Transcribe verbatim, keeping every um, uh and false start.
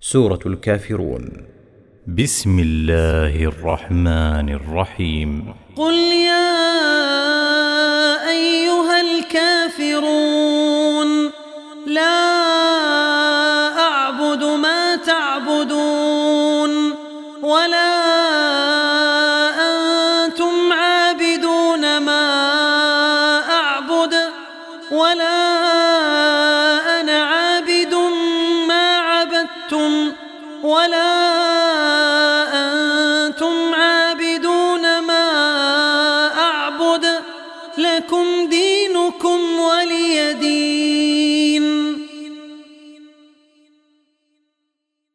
سورة الكافرون. بسم الله الرحمن الرحيم. قل يا أيها الكافرون